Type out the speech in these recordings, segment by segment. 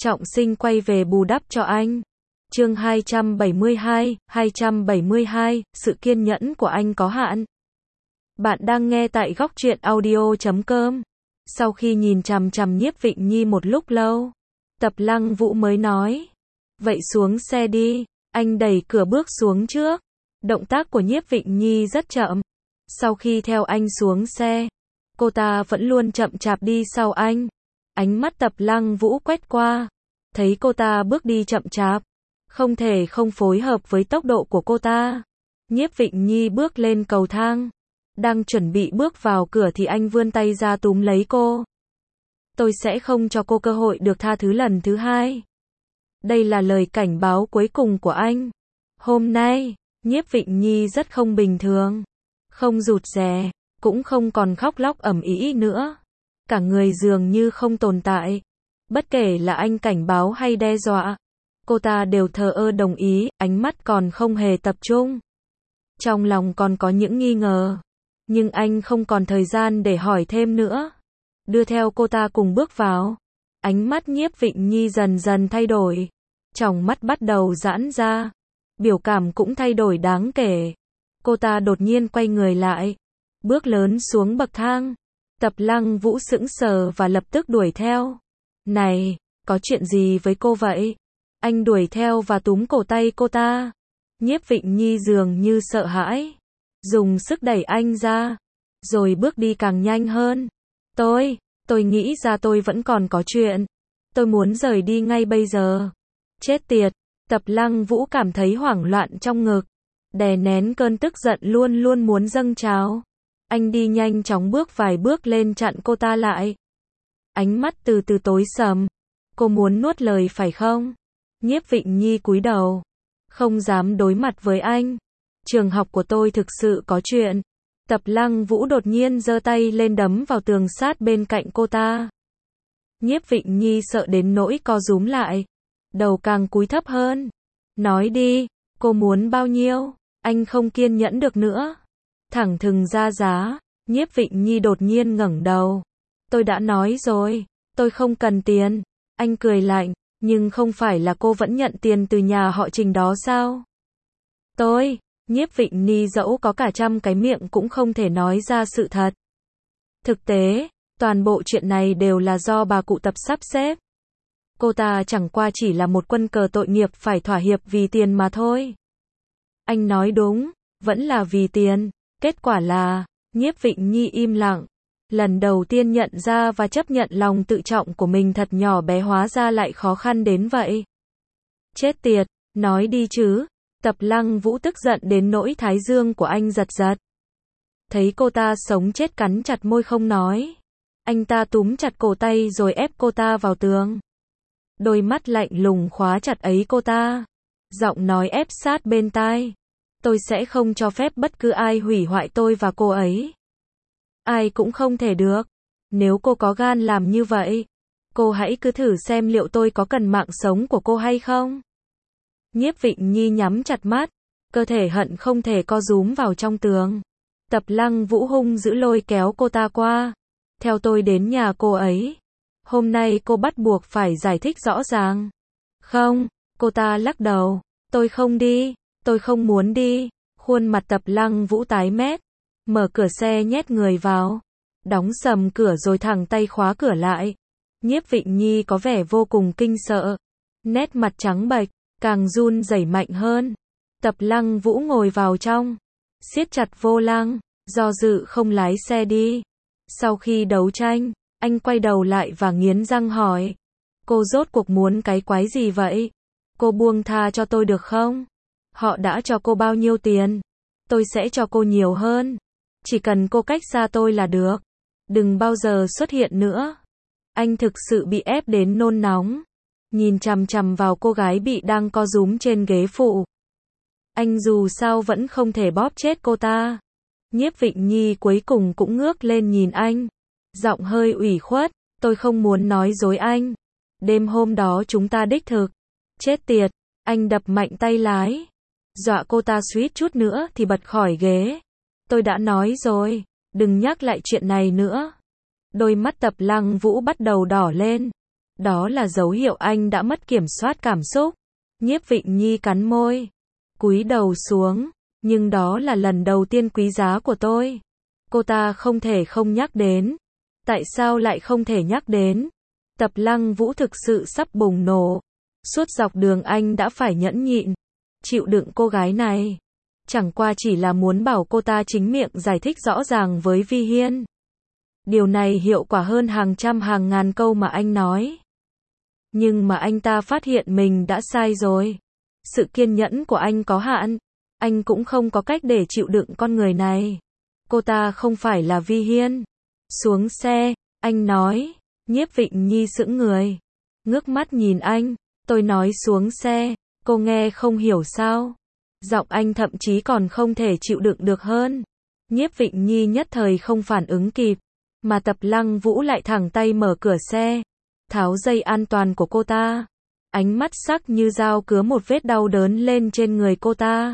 Trọng Sinh quay về bù đắp cho anh. Chương 272, sự kiên nhẫn của anh có hạn. Bạn đang nghe tại Góc Truyện Audio.com. Sau khi nhìn chằm chằm Nhiếp Vịnh Nhi một lúc lâu, Tập Lăng Vũ mới nói, vậy xuống xe đi. Anh đẩy cửa bước xuống trước. Động tác của Nhiếp Vịnh Nhi rất chậm. Sau khi theo anh xuống xe, cô ta vẫn luôn chậm chạp đi sau anh. Ánh mắt Tập Lăng Vũ quét qua, thấy cô ta bước đi chậm chạp, không thể không phối hợp với tốc độ của cô ta. Nhiếp Vịnh Nhi bước lên cầu thang, đang chuẩn bị bước vào cửa thì anh vươn tay ra túm lấy cô. Tôi sẽ không cho cô cơ hội được tha thứ lần thứ hai. Đây là lời cảnh báo cuối cùng của anh. Hôm nay, Nhiếp Vịnh Nhi rất không bình thường. Không rụt rè, cũng không còn khóc lóc ầm ĩ nữa. Cả người dường như không tồn tại. Bất kể là anh cảnh báo hay đe dọa, cô ta đều thờ ơ đồng ý, ánh mắt còn không hề tập trung. Trong lòng còn có những nghi ngờ, nhưng anh không còn thời gian để hỏi thêm nữa. Đưa theo cô ta cùng bước vào. Ánh mắt Nhiếp Vịnh Nhi dần dần thay đổi. Tròng mắt bắt đầu giãn ra. Biểu cảm cũng thay đổi đáng kể. Cô ta đột nhiên quay người lại, bước lớn xuống bậc thang. Tập Lăng Vũ sững sờ và lập tức đuổi theo. Này, có chuyện gì với cô vậy? Anh đuổi theo và túm cổ tay cô ta. Nhiếp Vịnh Nhi dường như sợ hãi, dùng sức đẩy anh ra, rồi bước đi càng nhanh hơn. Tôi nghĩ ra tôi vẫn còn có chuyện. Tôi muốn rời đi ngay bây giờ. Chết tiệt, Tập Lăng Vũ cảm thấy hoảng loạn trong ngực, đè nén cơn tức giận luôn luôn muốn dâng trào. Anh đi nhanh chóng bước vài bước lên chặn cô ta lại. Ánh mắt từ từ tối sầm. Cô muốn nuốt lời phải không? Nhiếp Vịnh Nhi cúi đầu, không dám đối mặt với anh. Trường học của tôi thực sự có chuyện. Tập Lăng Vũ đột nhiên giơ tay lên đấm vào tường sát bên cạnh cô ta. Nhiếp Vịnh Nhi sợ đến nỗi co rúm lại, đầu càng cúi thấp hơn. Nói đi, cô muốn bao nhiêu? Anh không kiên nhẫn được nữa. Thẳng thừng ra giá. Nhiếp Vịnh Nhi đột nhiên ngẩng đầu. Tôi đã nói rồi, tôi không cần tiền. Anh cười lạnh, nhưng không phải là cô vẫn nhận tiền từ nhà họ Trình đó sao? Nhiếp Vịnh Nhi dẫu có cả trăm cái miệng cũng không thể nói ra sự thật. Thực tế, toàn bộ chuyện này đều là do bà cụ Tập sắp xếp. Cô ta chẳng qua chỉ là một quân cờ tội nghiệp phải thỏa hiệp vì tiền mà thôi. Anh nói đúng, vẫn là vì tiền. Kết quả là, Nhiếp Vịnh Nhi im lặng. Lần đầu tiên nhận ra và chấp nhận lòng tự trọng của mình thật nhỏ bé hóa ra lại khó khăn đến vậy. Chết tiệt, nói đi chứ. Tập Lăng Vũ tức giận đến nỗi thái dương của anh giật giật. Thấy cô ta sống chết cắn chặt môi không nói. Anh ta túm chặt cổ tay rồi ép cô ta vào tường. Đôi mắt lạnh lùng khóa chặt ấy cô ta. Giọng nói ép sát bên tai. Tôi sẽ không cho phép bất cứ ai hủy hoại tôi và cô ấy. Ai cũng không thể được. Nếu cô có gan làm như vậy, cô hãy cứ thử xem liệu tôi có cần mạng sống của cô hay không. Nhiếp Vịnh Nhi nhắm chặt mắt, cơ thể hận không thể co rúm vào trong tường. Tập Lăng Vũ hung dữ lôi kéo cô ta qua. Theo tôi đến nhà cô ấy. Hôm nay cô bắt buộc phải giải thích rõ ràng. Không, cô ta lắc đầu. Tôi không đi, tôi không muốn đi. Khuôn mặt Tập Lăng Vũ tái mét. Mở cửa xe nhét người vào. Đóng sầm cửa rồi thẳng tay khóa cửa lại. Nhiếp Vịnh Nhi có vẻ vô cùng kinh sợ. Nét mặt trắng bệch, càng run rẩy mạnh hơn. Tập Lăng Vũ ngồi vào trong, siết chặt vô lăng, do dự không lái xe đi. Sau khi đấu tranh, anh quay đầu lại và nghiến răng hỏi. Cô rốt cuộc muốn cái quái gì vậy? Cô buông tha cho tôi được không? Họ đã cho cô bao nhiêu tiền? Tôi sẽ cho cô nhiều hơn. Chỉ cần cô cách xa tôi là được. Đừng bao giờ xuất hiện nữa. Anh thực sự bị ép đến nôn nóng. Nhìn chằm chằm vào cô gái bị đang co rúm trên ghế phụ. Anh dù sao vẫn không thể bóp chết cô ta. Nhiếp Vịnh Nhi cuối cùng cũng ngước lên nhìn anh. Giọng hơi ủy khuất. Tôi không muốn nói dối anh. Đêm hôm đó chúng ta đích thực. Chết tiệt. Anh đập mạnh tay lái. Dọa cô ta suýt chút nữa thì bật khỏi ghế. Tôi đã nói rồi. Đừng nhắc lại chuyện này nữa. Đôi mắt Tập Lăng Vũ bắt đầu đỏ lên. Đó là dấu hiệu anh đã mất kiểm soát cảm xúc. Nhiếp Vịnh Nhi cắn môi, cúi đầu xuống, nhưng đó là lần đầu tiên quý giá của tôi. Cô ta không thể không nhắc đến. Tại sao lại không thể nhắc đến? Tập Lăng Vũ thực sự sắp bùng nổ. Suốt dọc đường anh đã phải nhẫn nhịn, chịu đựng cô gái này. Chẳng qua chỉ là muốn bảo cô ta chính miệng giải thích rõ ràng với Vi Hiên. Điều này hiệu quả hơn hàng trăm hàng ngàn câu mà anh nói. Nhưng mà anh ta phát hiện mình đã sai rồi. Sự kiên nhẫn của anh có hạn. Anh cũng không có cách để chịu đựng con người này. Cô ta không phải là Vi Hiên. Xuống xe, anh nói. Nhiếp Vịnh Nhi sững người, ngước mắt nhìn anh. Tôi nói xuống xe, cô nghe không hiểu sao? Giọng anh thậm chí còn không thể chịu đựng được hơn. Nhiếp Vịnh Nhi nhất thời không phản ứng kịp, mà Tập Lăng Vũ lại thẳng tay mở cửa xe, tháo dây an toàn của cô ta. Ánh mắt sắc như dao cứa một vết đau đớn lên trên người cô ta.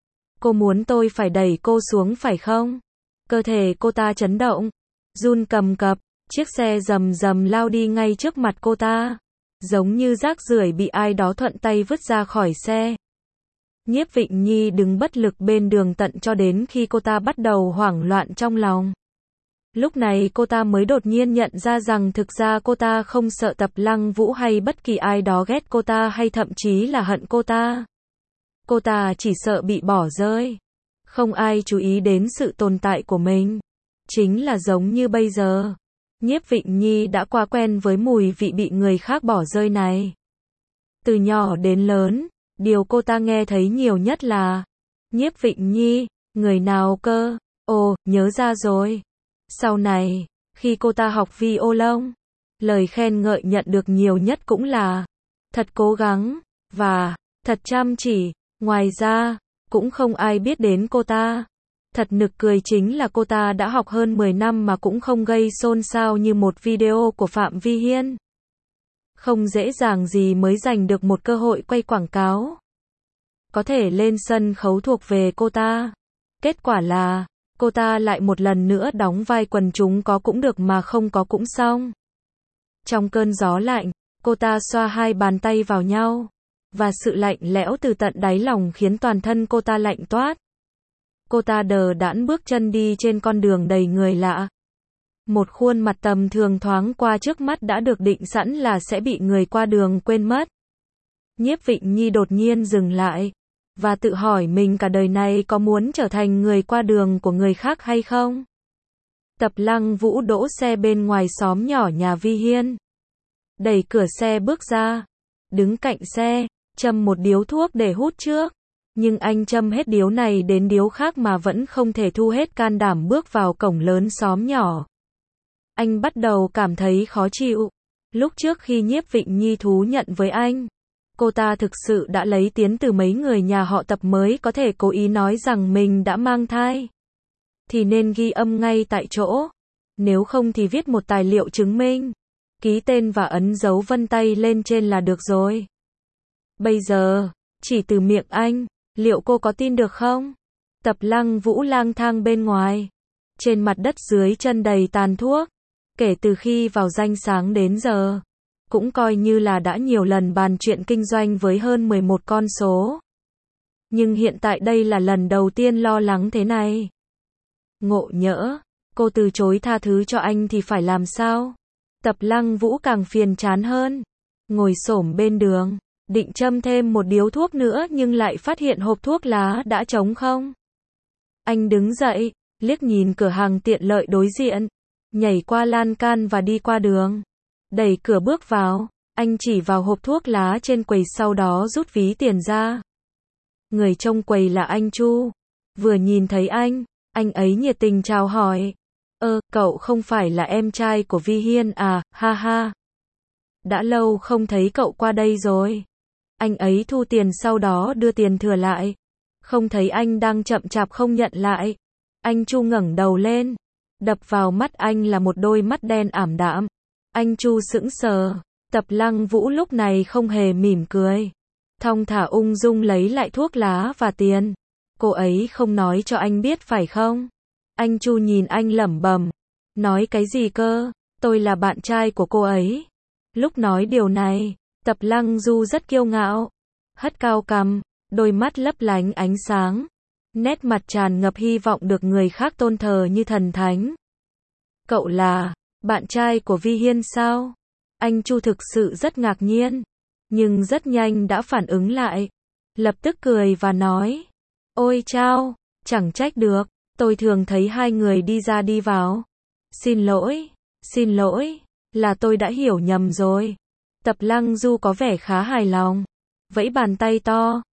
Cô muốn tôi phải đẩy cô xuống phải không? Cơ thể cô ta chấn động, run cầm cập, chiếc xe rầm rầm lao đi ngay trước mặt cô ta, giống như rác rưởi bị ai đó thuận tay vứt ra khỏi xe. Nhiếp Vịnh Nhi đứng bất lực bên đường tận cho đến khi cô ta bắt đầu hoảng loạn trong lòng. Lúc này cô ta mới đột nhiên nhận ra rằng thực ra cô ta không sợ Tập Lăng Vũ hay bất kỳ ai đó ghét cô ta hay thậm chí là hận cô ta. Cô ta chỉ sợ bị bỏ rơi. Không ai chú ý đến sự tồn tại của mình. Chính là giống như bây giờ. Nhiếp Vịnh Nhi đã quá quen với mùi vị bị người khác bỏ rơi này. Từ nhỏ đến lớn, điều cô ta nghe thấy nhiều nhất là Nhiếp Vịnh Nhi, người nào cơ? Ồ, nhớ ra rồi. Sau này, khi cô ta học violon, lời khen ngợi nhận được nhiều nhất cũng là thật cố gắng và thật chăm chỉ. Ngoài ra, cũng không ai biết đến cô ta. Thật nực cười chính là cô ta đã học hơn 10 năm mà cũng không gây xôn xao như một video của Phạm Vi Hiên. Không dễ dàng gì mới giành được một cơ hội quay quảng cáo. Có thể lên sân khấu thuộc về cô ta. Kết quả là, cô ta lại một lần nữa đóng vai quần chúng có cũng được mà không có cũng xong. Trong cơn gió lạnh, cô ta xoa hai bàn tay vào nhau. Và sự lạnh lẽo từ tận đáy lòng khiến toàn thân cô ta lạnh toát. Cô ta đờ đẫn bước chân đi trên con đường đầy người lạ. Một khuôn mặt tầm thường thoáng qua trước mắt đã được định sẵn là sẽ bị người qua đường quên mất. Nhiếp Vịnh Nhi đột nhiên dừng lại, và tự hỏi mình cả đời này có muốn trở thành người qua đường của người khác hay không? Tập Lăng Vũ đỗ xe bên ngoài xóm nhỏ nhà Vi Hiên. Đẩy cửa xe bước ra, đứng cạnh xe, châm một điếu thuốc để hút trước. Nhưng anh châm hết điếu này đến điếu khác mà vẫn không thể thu hết can đảm bước vào cổng lớn xóm nhỏ. Anh bắt đầu cảm thấy khó chịu. Lúc trước khi Nhiếp Vịnh Nhi thú nhận với anh, cô ta thực sự đã lấy tiếng từ mấy người nhà họ Tập mới có thể cố ý nói rằng mình đã mang thai. Thì nên ghi âm ngay tại chỗ. Nếu không thì viết một tài liệu chứng minh, ký tên và ấn dấu vân tay lên trên là được rồi. Bây giờ, chỉ từ miệng anh, liệu cô có tin được không? Tập Lăng Vũ lang thang bên ngoài. Trên mặt đất dưới chân đầy tàn thuốc. Kể từ khi vào danh sáng đến giờ, cũng coi như là đã nhiều lần bàn chuyện kinh doanh với hơn 11 con số. Nhưng hiện tại đây là lần đầu tiên lo lắng thế này. Ngộ nhỡ, cô từ chối tha thứ cho anh thì phải làm sao? Tập Lăng Vũ càng phiền chán hơn. Ngồi xổm bên đường, định châm thêm một điếu thuốc nữa nhưng lại phát hiện hộp thuốc lá đã trống không. Anh đứng dậy, liếc nhìn cửa hàng tiện lợi đối diện, nhảy qua lan can và đi qua đường. Đẩy cửa bước vào, anh chỉ vào hộp thuốc lá trên quầy sau đó rút ví tiền ra. Người trông quầy là anh Chu. Vừa nhìn thấy anh ấy nhiệt tình chào hỏi. Cậu không phải là em trai của Vi Hiên à, ha ha. Đã lâu không thấy cậu qua đây rồi. Anh ấy thu tiền sau đó đưa tiền thừa lại. Không thấy anh đang chậm chạp không nhận lại. Anh Chu ngẩng đầu lên. Đập vào mắt anh là một đôi mắt đen ảm đạm. Anh Chu sững sờ. Tập Lăng Vũ lúc này không hề mỉm cười. Thong thả ung dung lấy lại thuốc lá và tiền. Cô ấy không nói cho anh biết phải không? Anh Chu nhìn anh lẩm bẩm. Nói cái gì cơ? Tôi là bạn trai của cô ấy. Lúc nói điều này, Tập Lăng Du rất kiêu ngạo, hất cao cằm, đôi mắt lấp lánh ánh sáng, nét mặt tràn ngập hy vọng được người khác tôn thờ như thần thánh. Cậu là bạn trai của Vi Hiên sao? Anh Chu thực sự rất ngạc nhiên, nhưng rất nhanh đã phản ứng lại, lập tức cười và nói, ôi chao, chẳng trách được, tôi thường thấy hai người đi ra đi vào. Xin lỗi, là tôi đã hiểu nhầm rồi. Tập Lăng Du có vẻ khá hài lòng, vẫy bàn tay to,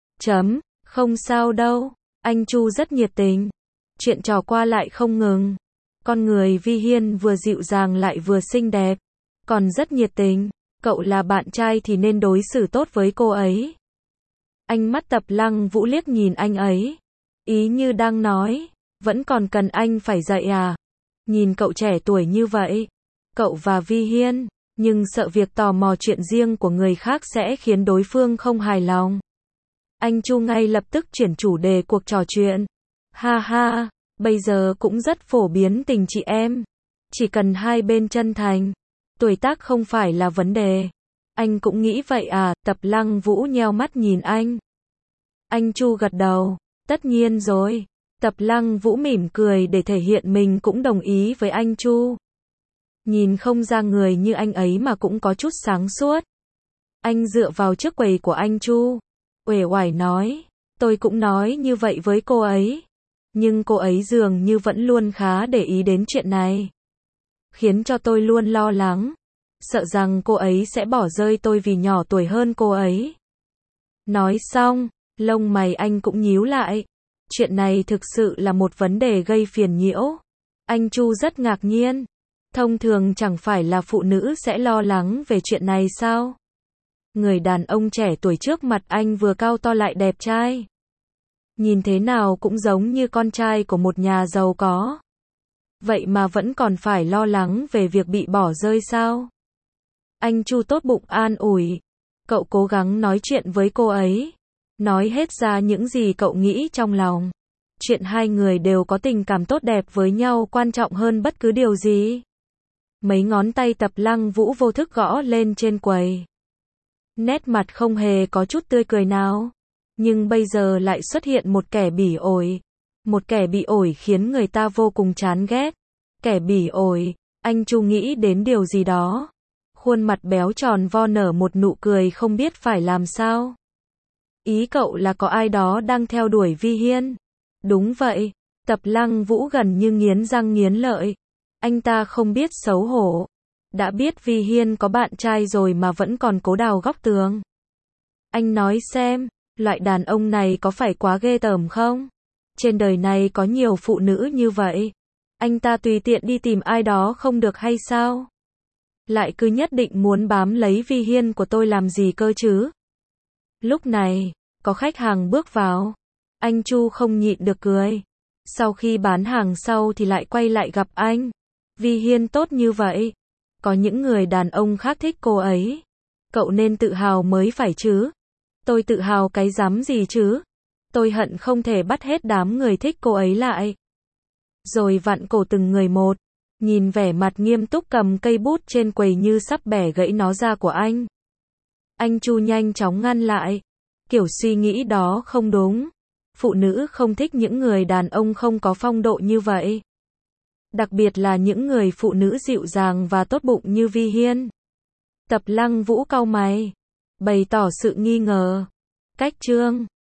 không sao đâu, anh Chu rất nhiệt tình, chuyện trò qua lại không ngừng. Con người Vi Hiên vừa dịu dàng lại vừa xinh đẹp, còn rất nhiệt tình, cậu là bạn trai thì nên đối xử tốt với cô ấy. Ánh mắt Tập Lăng Vũ liếc nhìn anh ấy, ý như đang nói, vẫn còn cần anh phải dạy à? Nhìn cậu trẻ tuổi như vậy, cậu và Vi Hiên, nhưng sợ việc tò mò chuyện riêng của người khác sẽ khiến đối phương không hài lòng. Anh Chu ngay lập tức chuyển chủ đề cuộc trò chuyện. Ha ha, bây giờ cũng rất phổ biến tình chị em. Chỉ cần hai bên chân thành, tuổi tác không phải là vấn đề. Anh cũng nghĩ vậy à? Tập Lăng Vũ nheo mắt nhìn anh. Anh Chu gật đầu, tất nhiên rồi. Tập Lăng Vũ mỉm cười để thể hiện mình cũng đồng ý với anh Chu. Nhìn không ra người như anh ấy mà cũng có chút sáng suốt. Anh dựa vào chiếc quầy của anh Chu, uể oải nói, tôi cũng nói như vậy với cô ấy. Nhưng cô ấy dường như vẫn luôn khá để ý đến chuyện này, khiến cho tôi luôn lo lắng, sợ rằng cô ấy sẽ bỏ rơi tôi vì nhỏ tuổi hơn cô ấy. Nói xong, lông mày anh cũng nhíu lại. Chuyện này thực sự là một vấn đề gây phiền nhiễu. Anh Chu rất ngạc nhiên. Thông thường chẳng phải là phụ nữ sẽ lo lắng về chuyện này sao? Người đàn ông trẻ tuổi trước mặt anh vừa cao to lại đẹp trai, nhìn thế nào cũng giống như con trai của một nhà giàu có. Vậy mà vẫn còn phải lo lắng về việc bị bỏ rơi sao? Anh Chu tốt bụng an ủi. Cậu cố gắng nói chuyện với cô ấy, nói hết ra những gì cậu nghĩ trong lòng. Chuyện hai người đều có tình cảm tốt đẹp với nhau quan trọng hơn bất cứ điều gì. Mấy ngón tay Tập Lăng Vũ vô thức gõ lên trên quầy. Nét mặt không hề có chút tươi cười nào. Nhưng bây giờ lại xuất hiện một kẻ bỉ ổi. Một kẻ bị ổi khiến người ta vô cùng chán ghét. Kẻ bỉ ổi, anh Chu nghĩ đến điều gì đó. Khuôn mặt béo tròn vo nở một nụ cười không biết phải làm sao. Ý cậu là có ai đó đang theo đuổi Vi Hiên? Đúng vậy. Tập Lăng Vũ gần như nghiến răng nghiến lợi. Anh ta không biết xấu hổ. Đã biết Vi Hiên có bạn trai rồi mà vẫn còn cố đào góc tường. Anh nói xem, loại đàn ông này có phải quá ghê tởm không? Trên đời này có nhiều phụ nữ như vậy. Anh ta tùy tiện đi tìm ai đó không được hay sao? Lại cứ nhất định muốn bám lấy Vi Hiên của tôi làm gì cơ chứ? Lúc này, có khách hàng bước vào. Anh Chu không nhịn được cười. Sau khi bán hàng sau thì lại quay lại gặp anh. Vi Hiên tốt như vậy. Có những người đàn ông khác thích cô ấy. Cậu nên tự hào mới phải chứ. Tôi tự hào cái dám gì chứ? Tôi hận không thể bắt hết đám người thích cô ấy lại. Rồi vặn cổ từng người một. Nhìn vẻ mặt nghiêm túc cầm cây bút trên quầy như sắp bẻ gãy nó ra của anh. Anh Chu nhanh chóng ngăn lại. Kiểu suy nghĩ đó không đúng. Phụ nữ không thích những người đàn ông không có phong độ như vậy. Đặc biệt là những người phụ nữ dịu dàng và tốt bụng như Vi Hiên. Tập Lăng Vũ cau mày, bày tỏ sự nghi ngờ. Cách chương